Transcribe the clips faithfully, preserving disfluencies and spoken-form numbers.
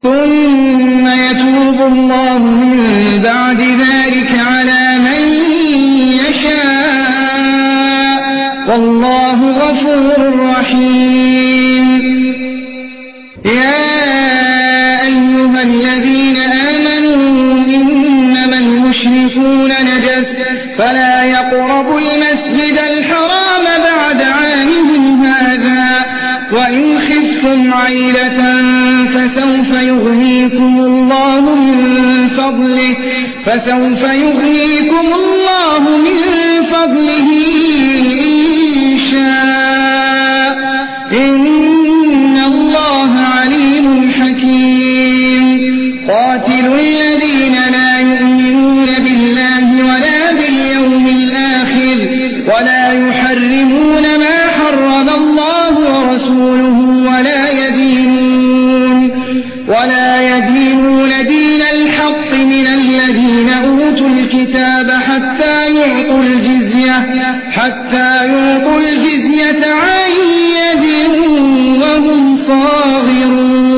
ثم يتوب الله من بعد ذلك على من يشاء والله غفور رحيم. يا أيها الذين آمنوا إنما المشركون نجس فلا يقربوا المسجد الحرام بعد عامهم هذا وإن خفتم عيلة فسوف يغنيكم الله من فضله فسوف يغنيكم الله من فضله إن شاء إن الله عليم حكيم. قاتلوا الذين لا يؤمنون بالله ولا باليوم الآخر ولا يحرمون ما حرم الله ورسوله ولا يدينون ولا يدينون دين الحق من الذين أوتوا الكتاب حتى يعطوا الجزية حتى يعطوا الجزية عن يد وهم صاغرون.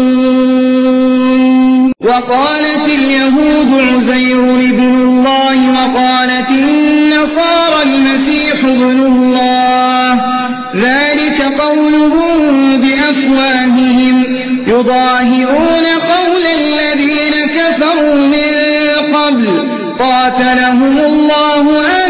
وقالت اليهود عزير ابن الله وقالت النصارى المسيح ابن الله ذلك قولهم بأفواههم يضاهئون قول الذين كفروا من قبل قاتلهم الله